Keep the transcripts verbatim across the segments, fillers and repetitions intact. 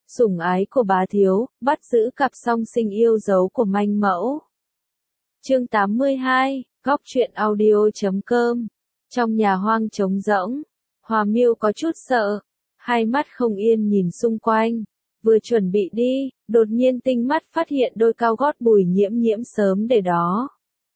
sủng ái của bá thiếu, bắt giữ cặp song sinh yêu dấu của manh mẫu. Chương tám mươi hai, góc truyện audio chấm com. Trong nhà hoang trống rỗng, Hòa Miêu có chút sợ, hai mắt không yên nhìn xung quanh, vừa chuẩn bị đi, đột nhiên tinh mắt phát hiện đôi cao gót Bùi Nhiễm Nhiễm sớm để đó.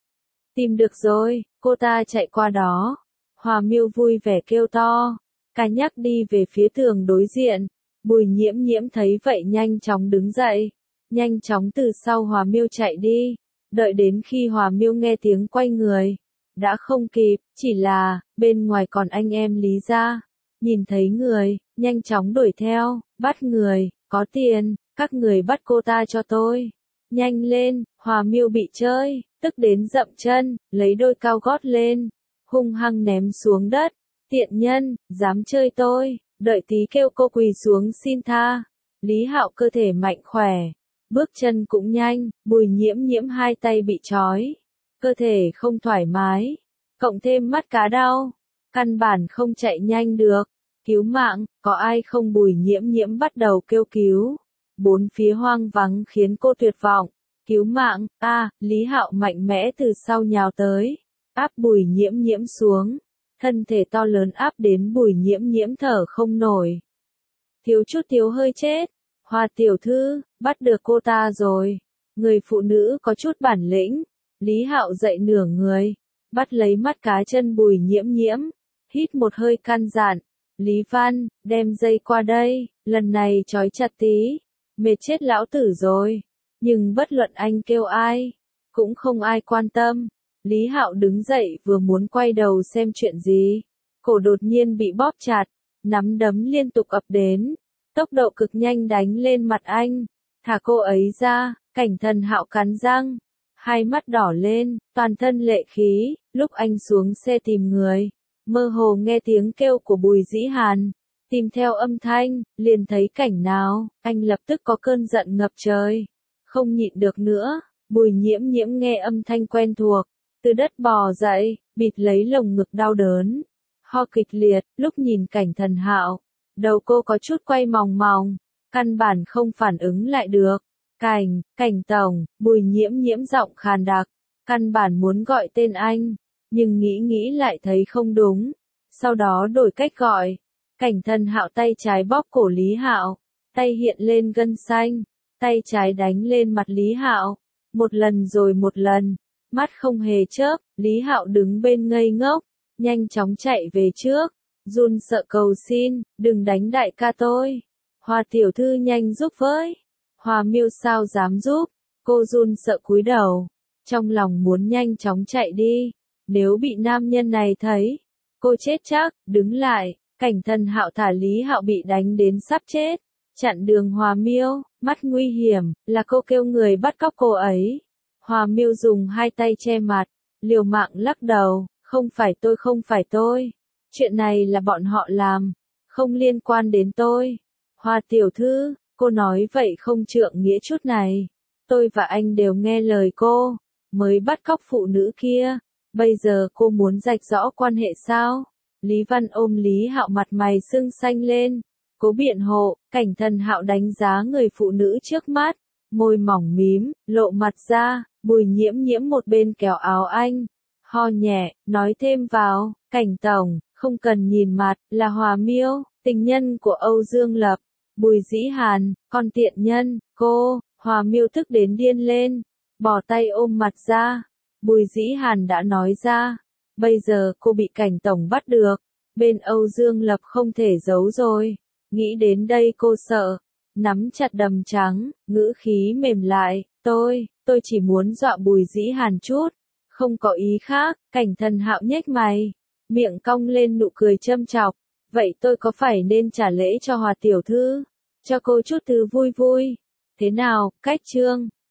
Tìm được rồi, cô ta chạy qua đó. Hòa Miêu vui vẻ kêu to, cả nhắc đi về phía tường đối diện. Bùi Nhiễm Nhiễm thấy vậy nhanh chóng đứng dậy, nhanh chóng từ sau Hòa Miêu chạy đi. Đợi đến khi Hòa Miêu nghe tiếng quay người, đã không kịp, chỉ là, bên ngoài còn anh em Lý gia. Nhìn thấy người, nhanh chóng đuổi theo, bắt người, có tiền, các người bắt cô ta cho tôi. Nhanh lên, Hòa Miêu bị chơi, tức đến dậm chân, lấy đôi cao gót lên, hung hăng ném xuống đất. Tiện nhân, dám chơi tôi, đợi tí kêu cô quỳ xuống xin tha. Lý Hạo cơ thể mạnh khỏe, bước chân cũng nhanh, Bùi Nhiễm Nhiễm hai tay bị trói, cơ thể không thoải mái, cộng thêm mắt cá đau, căn bản không chạy nhanh được. Cứu mạng, có ai không? Bùi Nhiễm Nhiễm bắt đầu kêu cứu. Bốn phía hoang vắng khiến cô tuyệt vọng. Cứu mạng, a, à, Lý Hạo mạnh mẽ từ sau nhào tới, áp Bùi Nhiễm Nhiễm xuống. Thân thể to lớn áp đến Bùi Nhiễm Nhiễm thở không nổi. Thiếu chút thiếu hơi chết. Hoa tiểu thư, bắt được cô ta rồi. Người phụ nữ có chút bản lĩnh. Lý Hạo dậy nửa người, bắt lấy mắt cá chân Bùi Nhiễm Nhiễm, hít một hơi căn dặn. Lý Văn, đem dây qua đây, lần này trói chặt tí, mệt chết lão tử rồi. Nhưng bất luận anh kêu ai, cũng không ai quan tâm. Lý Hạo đứng dậy vừa muốn quay đầu xem chuyện gì, cổ đột nhiên bị bóp chặt, nắm đấm liên tục ập đến, tốc độ cực nhanh đánh lên mặt anh. Thả cô ấy ra, Cảnh Thần Hạo cắn răng, hai mắt đỏ lên, toàn thân lệ khí. Lúc anh xuống xe tìm người, mơ hồ nghe tiếng kêu của Bùi Dĩ Hàn, tìm theo âm thanh, liền thấy cảnh nào, anh lập tức có cơn giận ngập trời, không nhịn được nữa. Bùi Nhiễm Nhiễm nghe âm thanh quen thuộc, từ đất bò dậy, bịt lấy lồng ngực đau đớn, ho kịch liệt. Lúc nhìn Cảnh Thần Hạo, đầu cô có chút quay mòng mòng, căn bản không phản ứng lại được. Cảnh, Cảnh tổng, Bùi Nhiễm Nhiễm giọng khàn đặc, căn bản muốn gọi tên anh, nhưng nghĩ nghĩ lại thấy không đúng, sau đó đổi cách gọi. Cảnh Thần Hạo tay trái bóp cổ Lý Hạo, tay hiện lên gân xanh, tay trái đánh lên mặt Lý Hạo, một lần rồi một lần, mắt không hề chớp. Lý Hạo đứng bên ngây ngốc, nhanh chóng chạy về trước, run sợ cầu xin, đừng đánh đại ca tôi. Hoa tiểu thư nhanh giúp với. Hòa Miêu sao dám giúp, cô run sợ cúi đầu, trong lòng muốn nhanh chóng chạy đi. Nếu bị nam nhân này thấy, cô chết chắc. Đứng lại, Cảnh Thần Hạo thả Lý Hạo bị đánh đến sắp chết, chặn đường Hòa Miêu. Mắt nguy hiểm, là cô kêu người bắt cóc cô ấy. Hòa Miêu dùng hai tay che mặt, liều mạng lắc đầu, không phải tôi, không phải tôi. Chuyện này là bọn họ làm, không liên quan đến tôi. Hoa tiểu thư, cô nói vậy không trượng nghĩa chút này. Tôi và anh đều nghe lời cô, mới bắt cóc phụ nữ kia. Bây giờ cô muốn rạch rõ quan hệ sao? Lý Văn ôm Lý Hạo mặt mày sưng xanh lên, cố biện hộ. Cảnh Thần Hạo đánh giá người phụ nữ trước mắt, môi mỏng mím, lộ mặt ra. Bùi Nhiễm Nhiễm một bên kéo áo anh, ho nhẹ, nói thêm vào, Cảnh tổng, không cần nhìn mặt, là Hòa Miêu, tình nhân của Âu Dương Lập. Bùi Dĩ Hàn, con tiện nhân, cô. Hòa Miêu tức đến điên lên, bỏ tay ôm mặt ra. Bùi Dĩ Hàn đã nói ra, bây giờ cô bị Cảnh tổng bắt được, bên Âu Dương Lập không thể giấu rồi. Nghĩ đến đây cô sợ, nắm chặt đầm trắng, ngữ khí mềm lại, tôi, tôi chỉ muốn dọa Bùi Dĩ Hàn chút, không có ý khác. Cảnh Thần Hạo nhếch mày, miệng cong lên nụ cười châm chọc, vậy tôi có phải nên trả lễ cho Hòa tiểu thư, cho cô chút thứ vui vui? Thế nào, cách chương